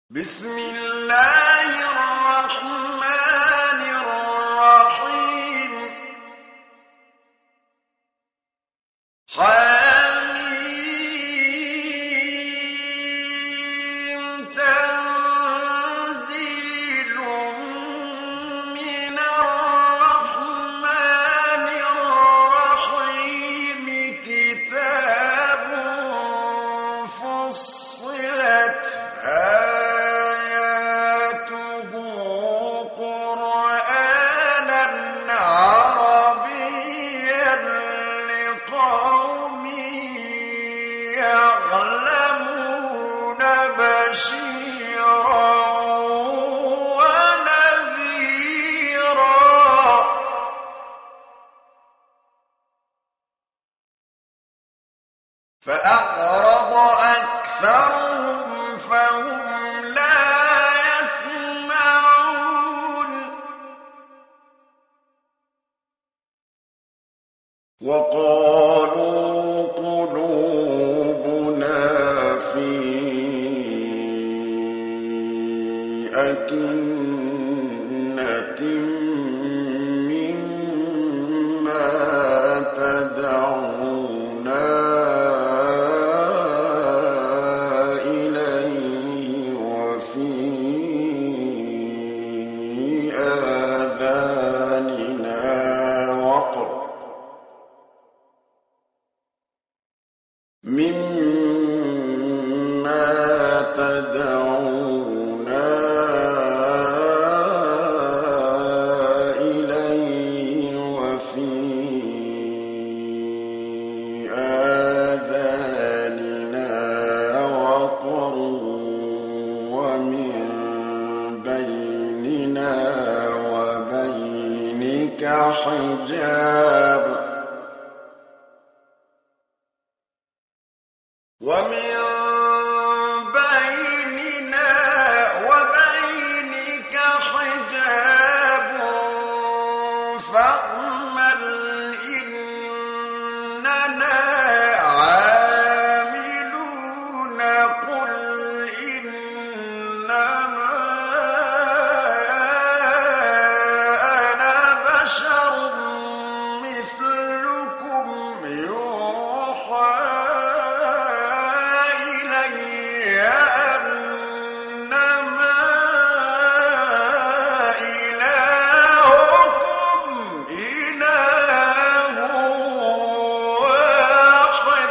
بسم الله الرحمن الرحيم حميم تنزيل من الرحمن الرحيم كتاب فصلت آياته قرآنا عربيا لقوم يعلمون بشيرا ونذيرا فأعرض أكثرهم فهم لا يسمعون وقالوا قلوبنا في أكنة مما تدعونا إليه وفي آذاننا وقر مما تدعونا إليه وفي آذاننا وقر ومن بيننا وبينك حجاب ومن بيننا وبينك حجاب فاعمل إننا عاملون قل إنما أنا بشر مثلكم يوحى أنما إلهكم إله واحد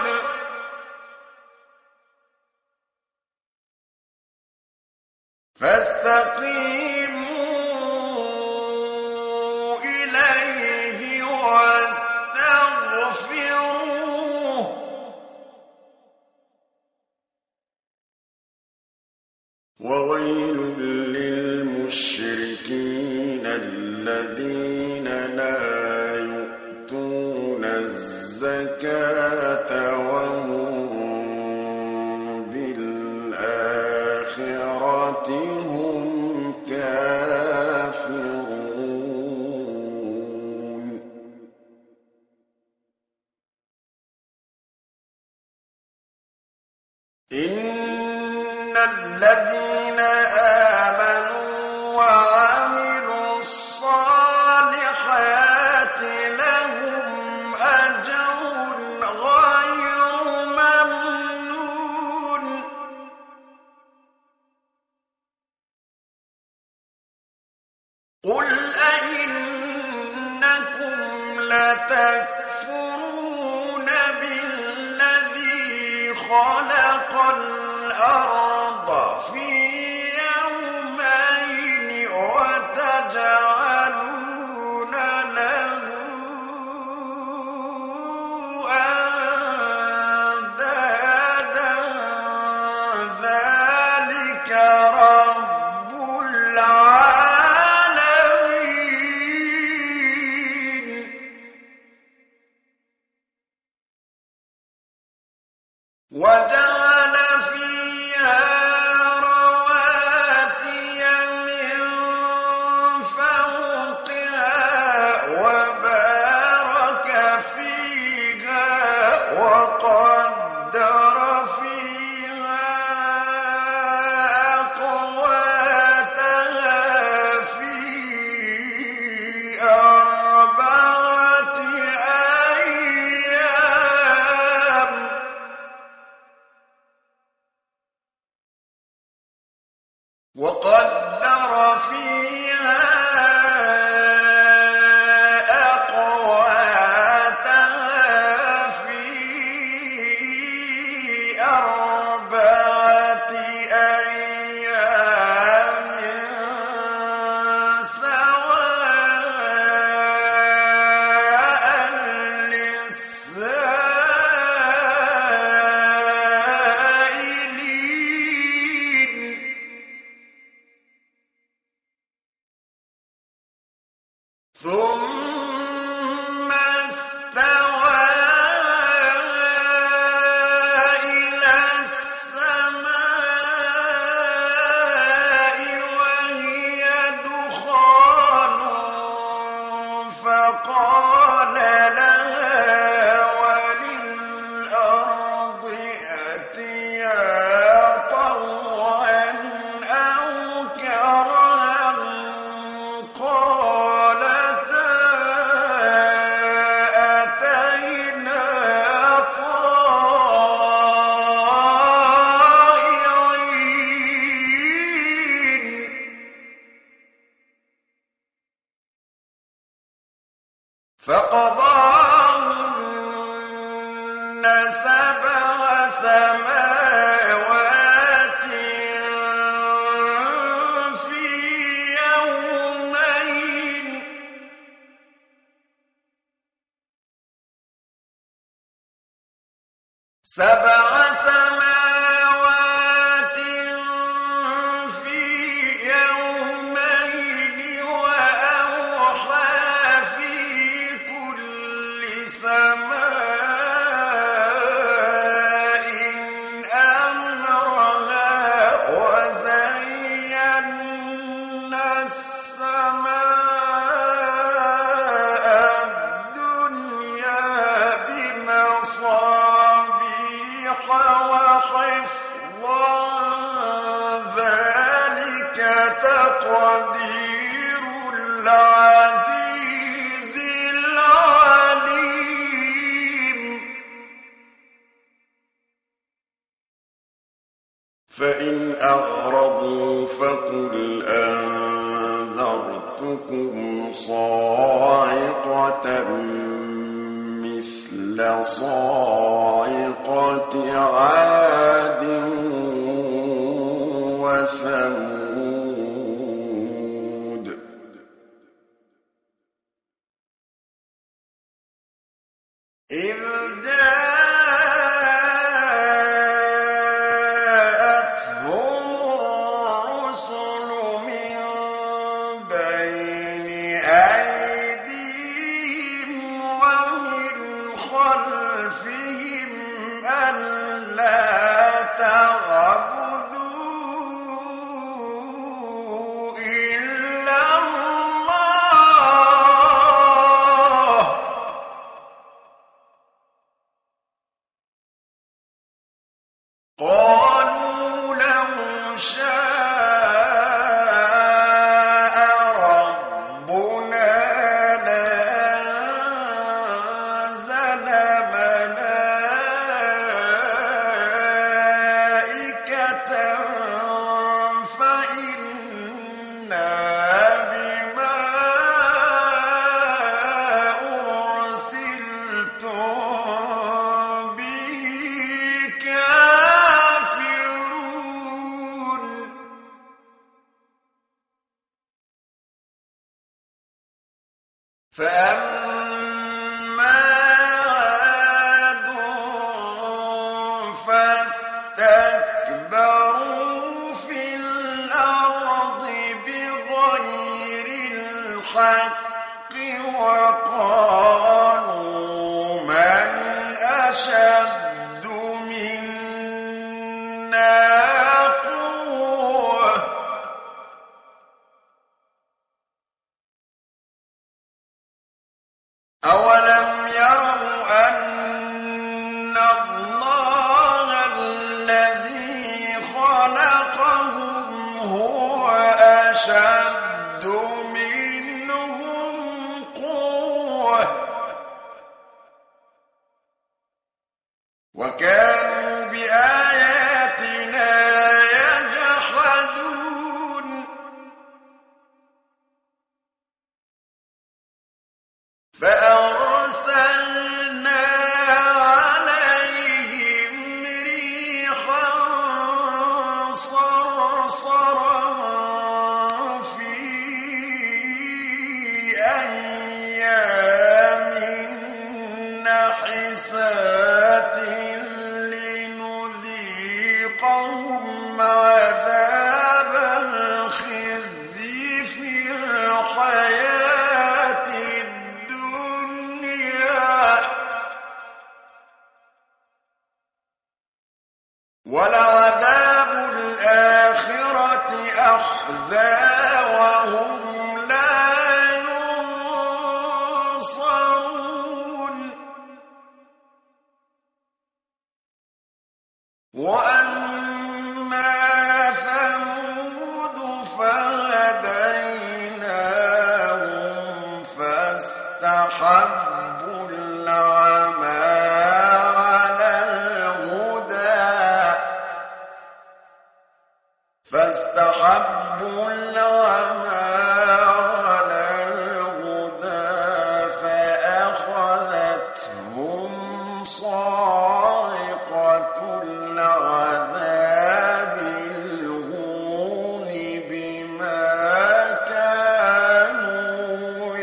فاستقيموا إليه واستغفروه وويل للمشركين الذين لا يؤتون الزكاة وهم بالآخرة هم كافرون إن الذين آمنوا وعملوا الصالحات لهم أجر غير ممنون قل أئنكم لتكفرون بالذي خلق الأرض في يومين وقدر فيها أقواتها في 4 أيام سواء للسائلين ثم استوى إلى السماء وهي دخان فقال لها وللأرض ائتيا طوعا أو كرها قالتا أتينا طائعين فقضاهن 7 سماوات في يومين 7 سماوات في يومين وأوحى في كل سماء أمرها وزينا السماء الدنيا بمصابيح وحفظا ذلك تقدير العزيز العليم فإن أعرضوا فقل أنذرتكم صاعقة مثل صاعقة عاد وثمود إذ جاءتهم الرسل من بين أيديهم ومن خلفهم ألا تعبدوا إلا الله قالوا لو شاء ربنا لأنزل ملائكة فإنا بما أرسلتم به كافرون فأما عاد فاستكبروا في الأرض بغير الحق وقالوا من أشد منا قوة عذاب الخزي في الحياة الدنيا ولعذاب الآخرة أخزى وهم لا ينصرون وأما ثمود فهديناهم فاستحبوا العمى على الهدى فأخذتهم صاعقة العذاب الهون بما كانوا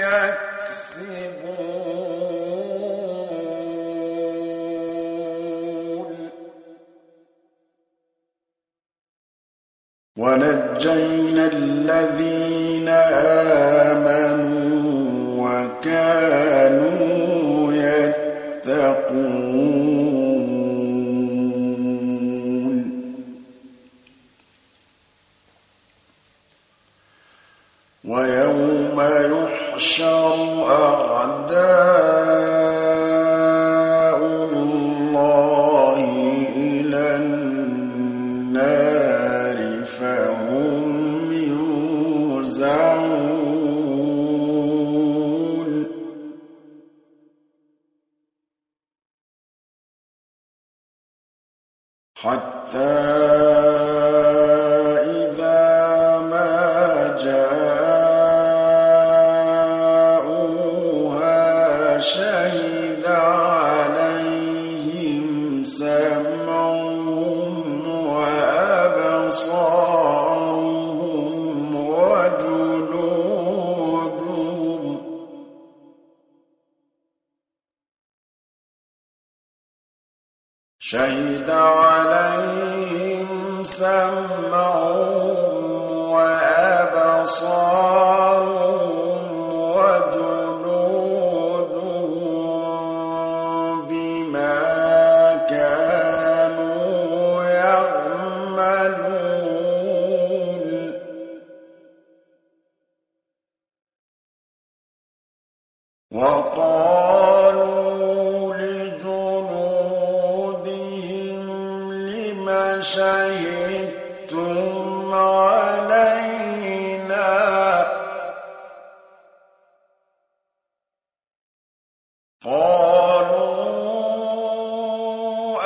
يكسبون ونجينا الذين آمنوا وكانوا يتقون ويوم يحشر أعداء الله إلى النار فهم يوزعون حتى إذا ما جاءوها شهد عليهم سمعهم وأبصارهم وجلودهم شهد عليهم سمعهم وأبصارهم وجلودهم بما كانوا يعملون وقالوا لجلودهم لم شهدتم علينا قالوا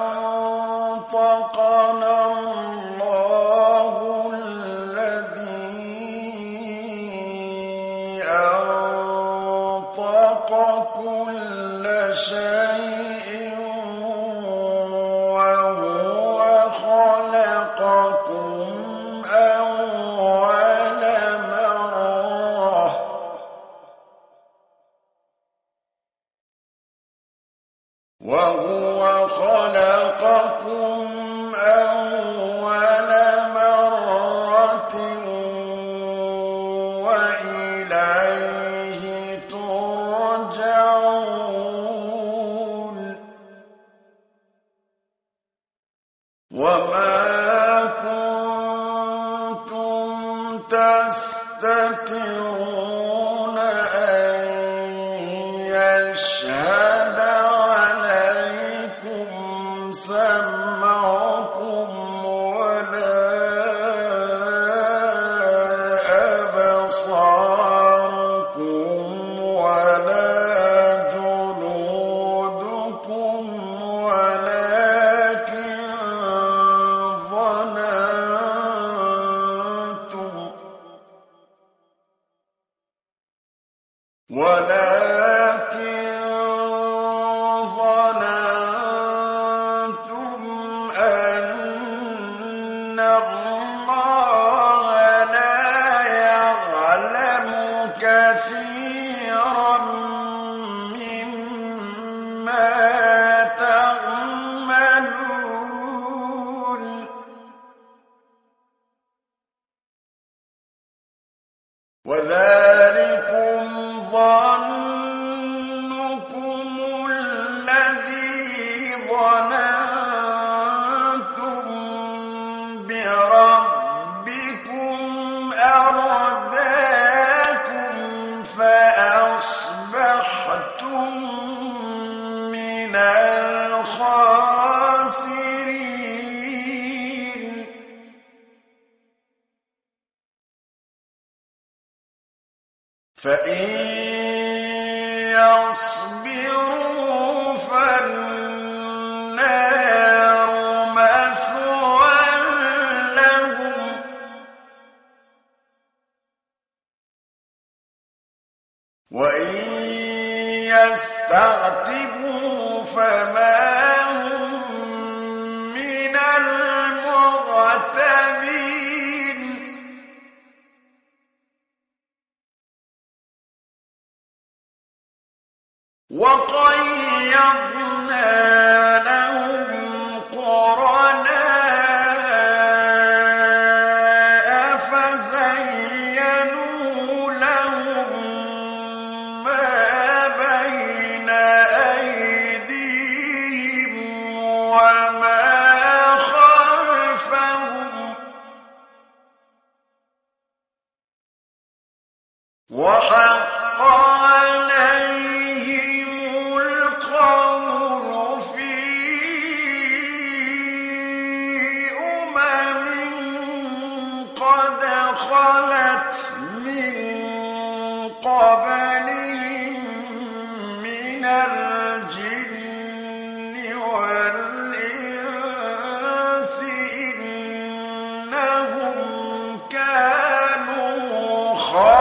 أنطقنا الله الذي أنطق كل شيء وهو خلقكم أول مرة وإليه ترجعون وما كنتم تستترون أن يشهد عليكم سمعكم ولا أبصاركم ولا جلودكم ولكن ظننتم أن الله لا يعلم كثيرا مما تعملون فإن يصبروا فالنار مثوى لهم وإن يستعتبوا فما هم من المعتبين وقيضنا لهم قرناء فزينوا لهم ما بين أيديهم وما خلفهم وحق عليهم القول في قد خلت من قبلهم من الجن والإنس إنهم كانوا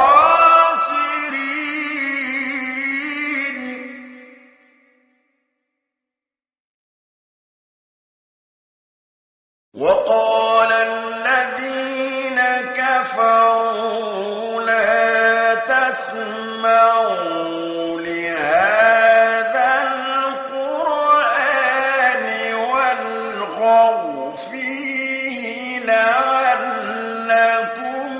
خاسرين وقال الذين كفروا لا تسمعوا لهذا القرآن والغوا فيه لعلكم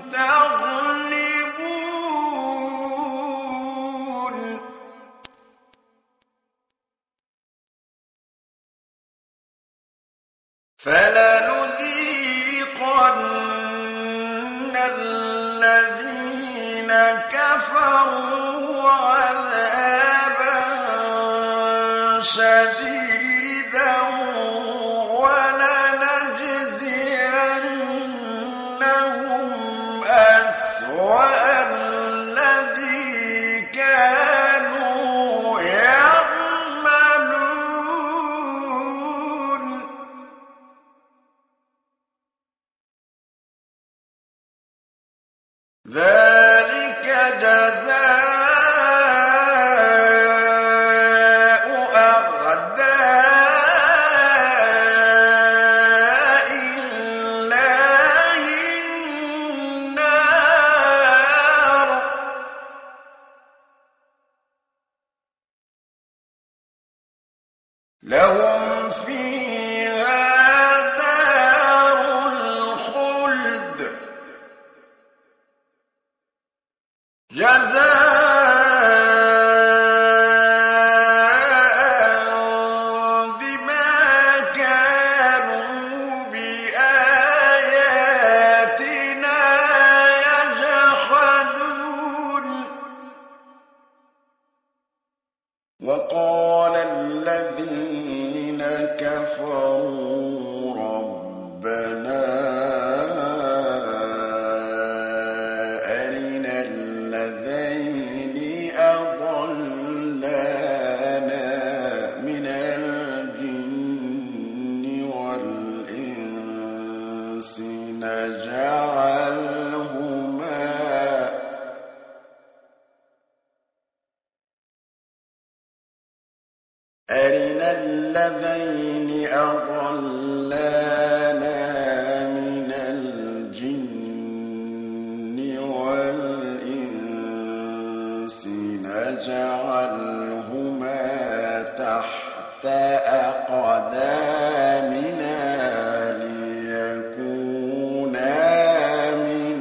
تغلبون فلنذيقن الذين كفروا عذابا شديدا ولنجزينهم أسوأ الذي كانوا يعملون ذلك جزاء أعداء الله النار لهم فيها دار الخلد جزاء بما كانوا بآياتنا يجحدون وقال الذين كفروا ربنا أرنا الذين أضلانا من الجن والإنس أرنا الذين أضلانا من الجن والإنس نجعلهما تحت أقدامنا ليكونا من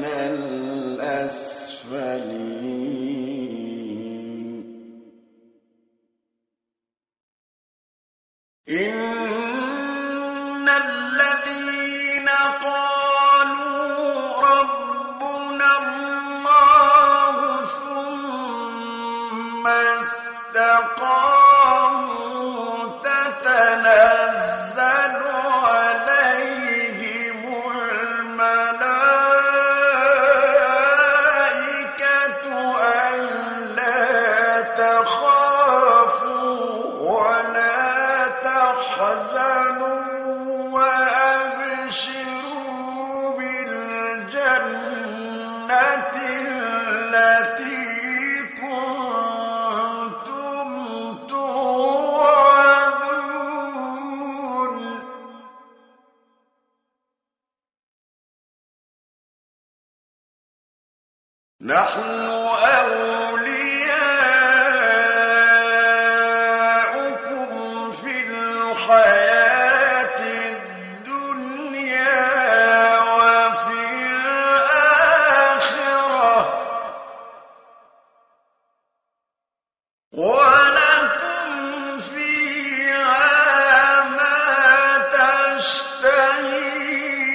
نحن أولياؤكم في الحياة الدنيا وفي الآخرة ولكم فيها ما تشتهي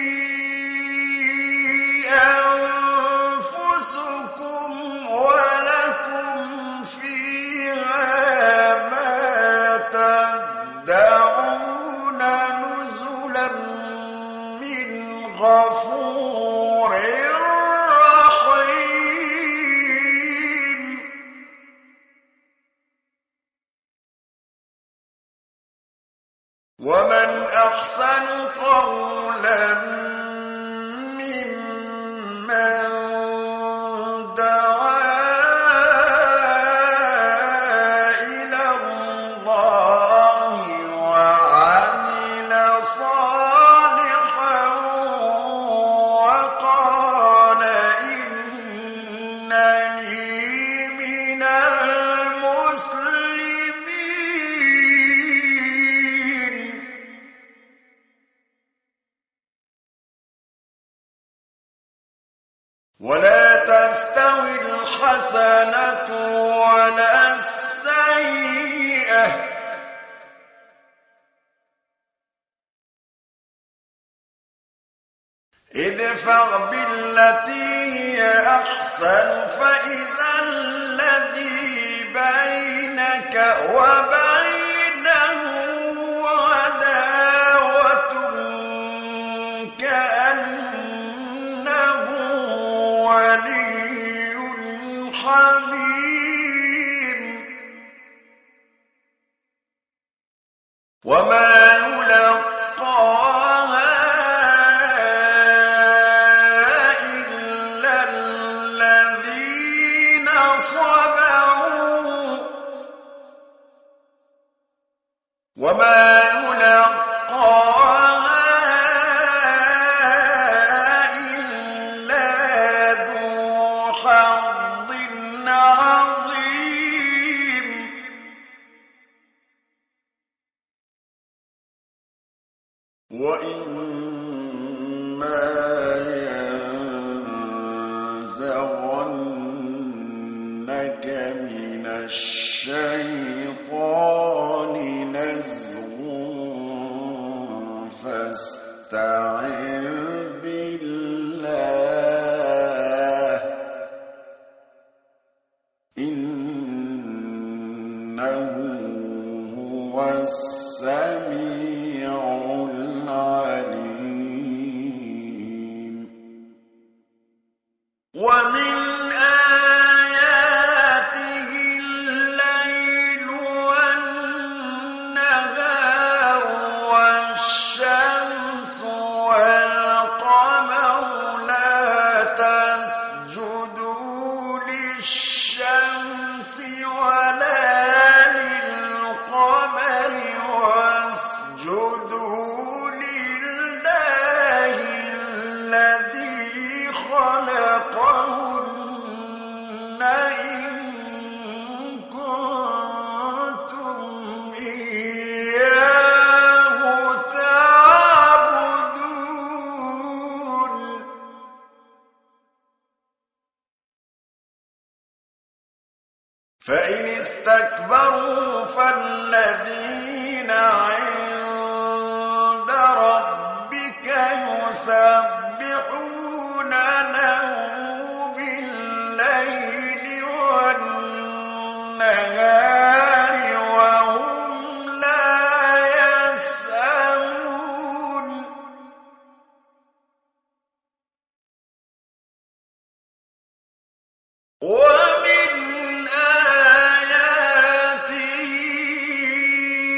أنفسكم ولكم فيها ما تدعون نزلا من غفور رحيم. ومن أحسن قولا ممن دعا إلى الله وعمل صالحا وقال إنني من المسلمين. ولا تستوي الحسنة ولا السيئة ادفع بالتي هي أحسن فإذا الذي بينك وبينه عداوة كأنه ولي حميم. وما يلقاها إلا الذين صبروا وما يلقاها إلا ذو حظ عظيم. وإما ينزغنك من الشيطان نزغ فاستعذ بالله إنه هو السميع العليم. ومن آياته الليل والنهار والشمس والقمر لا تسجدوا للشمس ولا للقمر واسجدوا لله الذي خلقهن إن كنتم إياه تعبدون. فإن استكبروا فالذين عند ربك يسبحون له بالليل والنهار وهم لا يسأمون. ومن آياته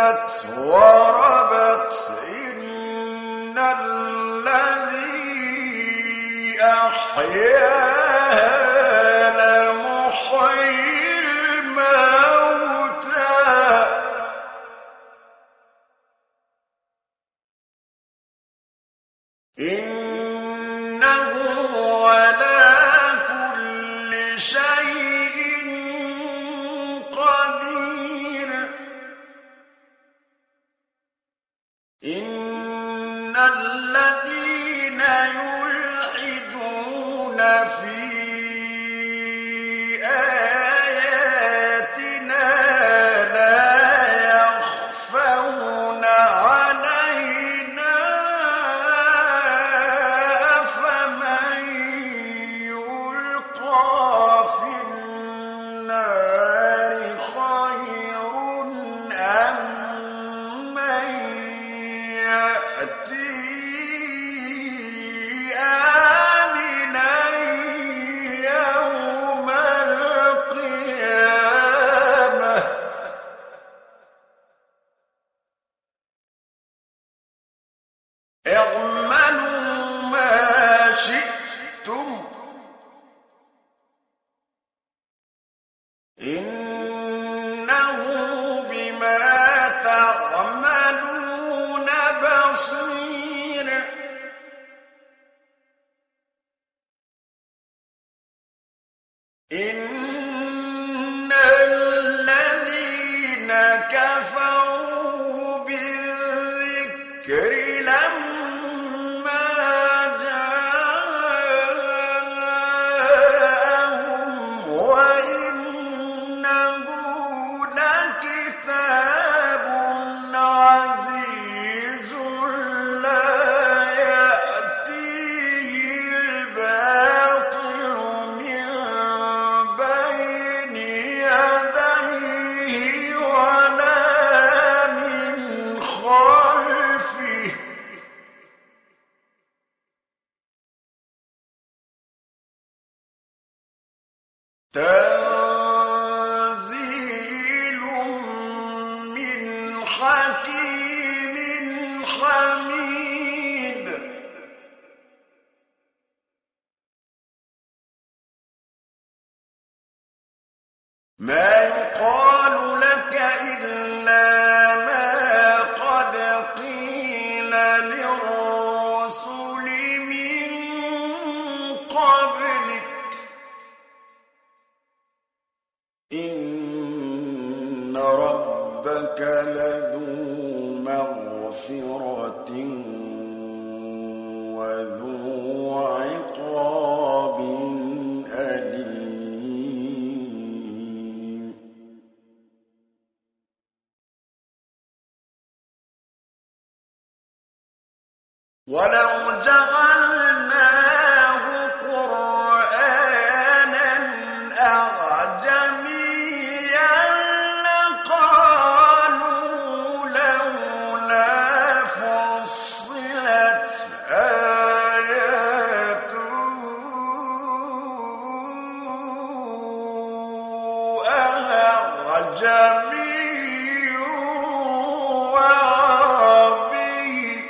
وربت إن الذي أحياها لمحيي الموتى إنه على كل شيء قدير إن الذين يلحدون في آياتنا لا يخفون علينا أفمن يلقى في النار خير أم من يأتي آمنا يوم القيامة اعملوا ما شئتم إنه بما تعملون بصير إن الذين كفروا بالذكر لما جاءهم وإنه لكتاب عزيز لا يأتيه الباطل من بين يديه ولا من خلفه تنزيل من حكيم حميد ما يقال لك إلا ما قد قيل للرسل من قبلك إن ربك لذو مغفرة وذو عقاب أليم ولو جعلناه قرآنا أعجميا لقالوا لولا فصلت آياته أعجمي وعربي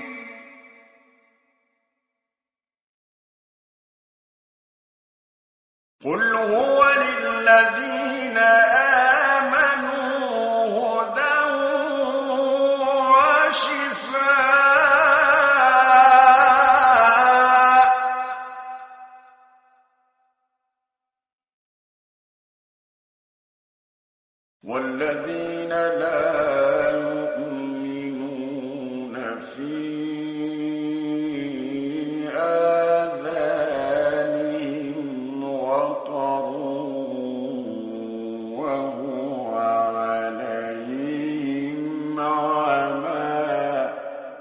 قل هو للذين آمنوا هدى وشفاء والذين لا يؤمنون في آذانهم وقر وهو عليهم عمى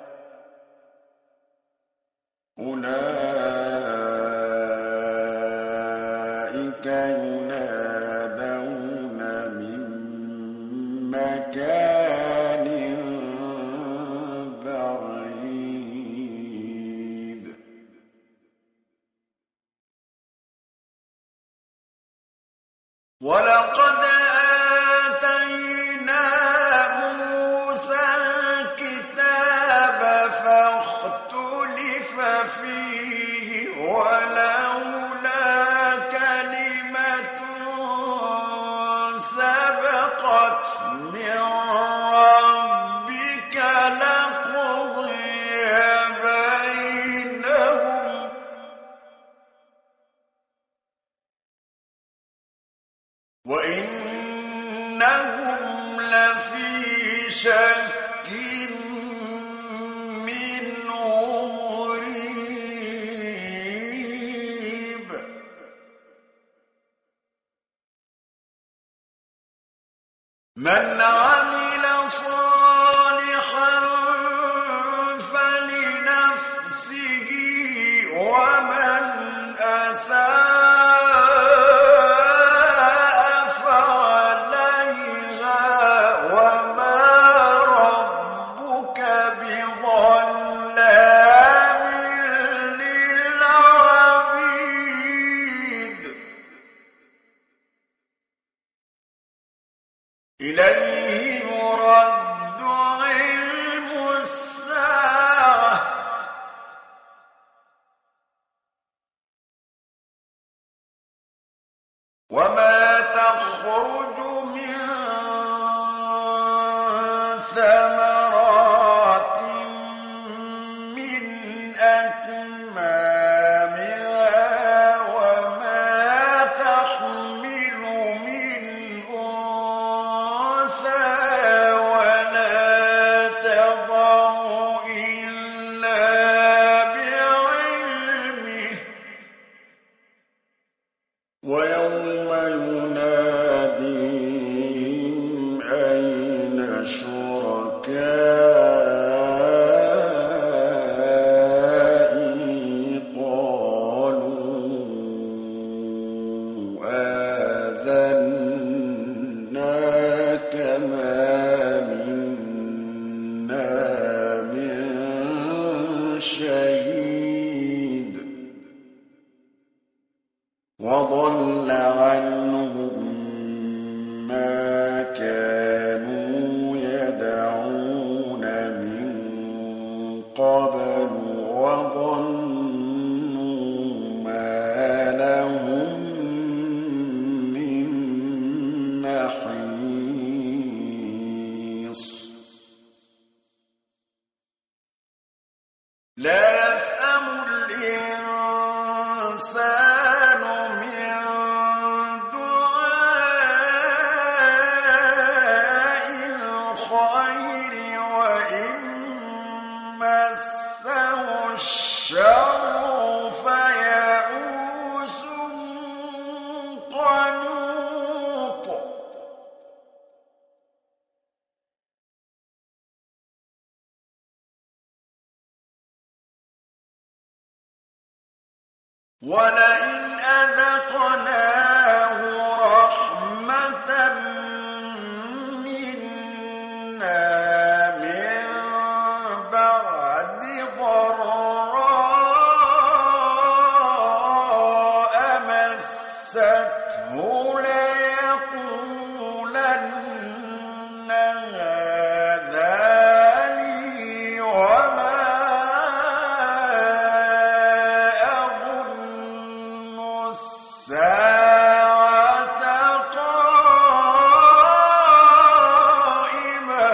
أولئك ينادون من مكان بعيد ولقد سبقت من ربك لقضي بينهم وإنهم لفي شك منه مريب من عمل صالحا فلنفسه ومن أساء فعليها وما ربك بظلام للعبيد إليه يرد علم الساعة وما تخرج من ثمرات من أكمامها وما تحمل من أنثى ولا تضع إلا بعلمه ويوم يناديهم أين شركائي قالوا آذناك ما منا من شهيد وضل عنهم ما كانوا يدعون من قبل وظنوا ما لهم من محيص لا يسأم الإنسان من دعاء الخير وإن مسه الشر فيئوس قنوط ولئن أذقناه رحمة منا من بعد ضراء مسته ليقولن هذا لي وما أظن الساعة قائمة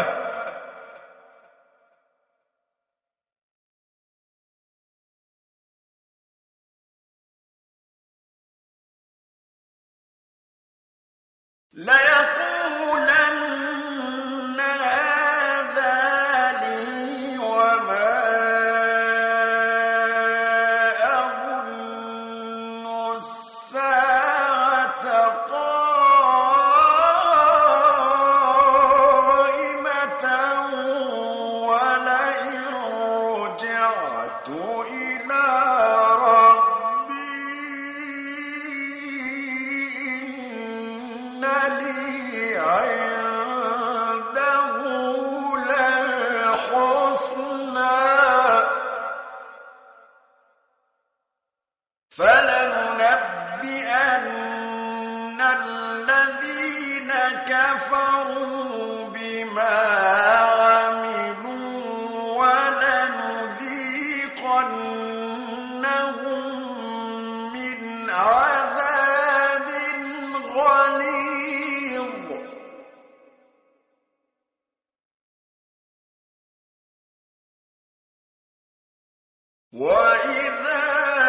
ليقولن هذا لي وما أظن الساعة قائمة ولئن رجعت إلى ربي إن لي عنده للحسنى فلننبئن الذين كفروا بما عملوا ولنذيقنهم من عذاب غليظ وإذا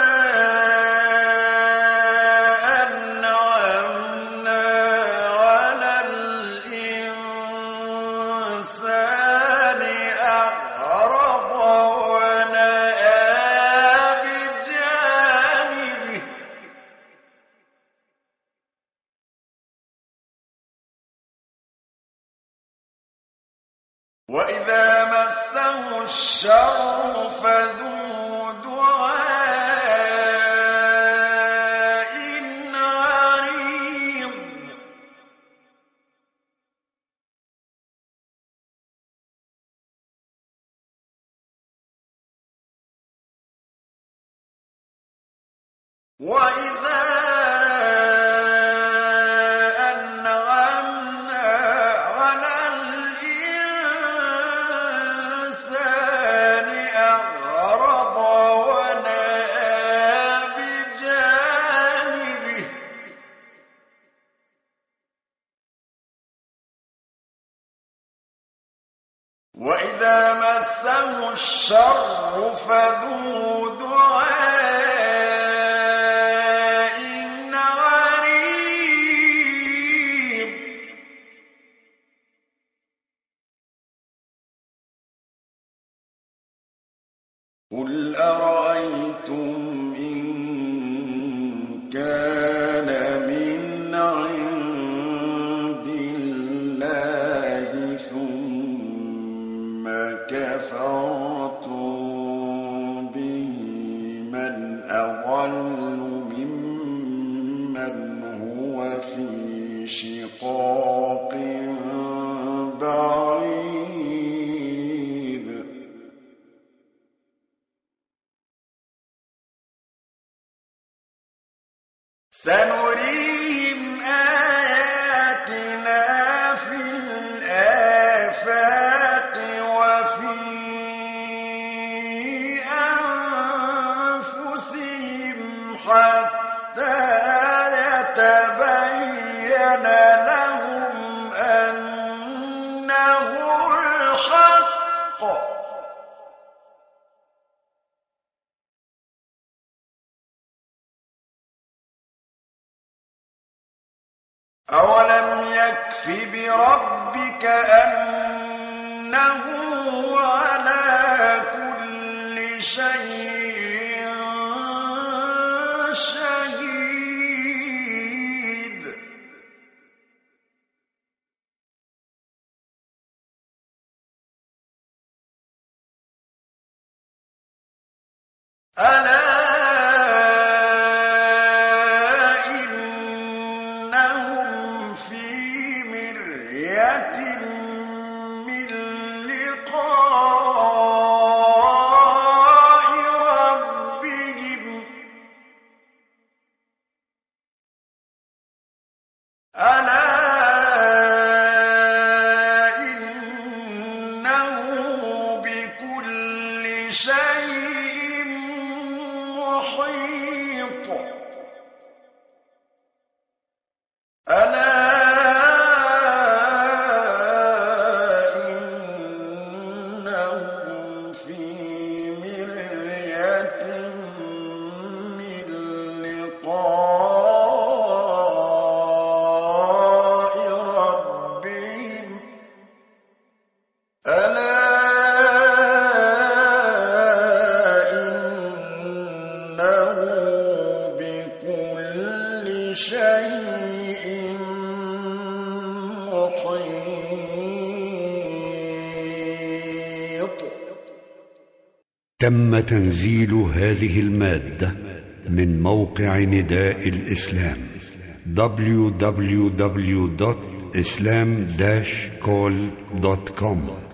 أنعمنا على الإنسان أعرض ونأى بجانبه وإذا مسه الشر فذو دعاء عريض وإذا أنعمنا على الإنسان أعرض ونأى بجانبه وإذا مسه الشر فذو دعاء عريض قل أرأيتم إن كان من عند الله ثم كفرتم به من أضل ممن هو في شقاق بعيد سنريهم آياتنا في الآفاق وفي أنفسهم حتى يتبين لهم أنه الحق أولم يكف بربك أنه على كل شيء شهيد ألا إنهم في مرية من لقاء ربهم ألا إنه بكل شيء محيط ألا إنهم في مرية من لقاء ربهم ألا إنه بكل شيء محيط. تم تنزيل هذه المادة من موقع نداء الإسلام www.islam-call.com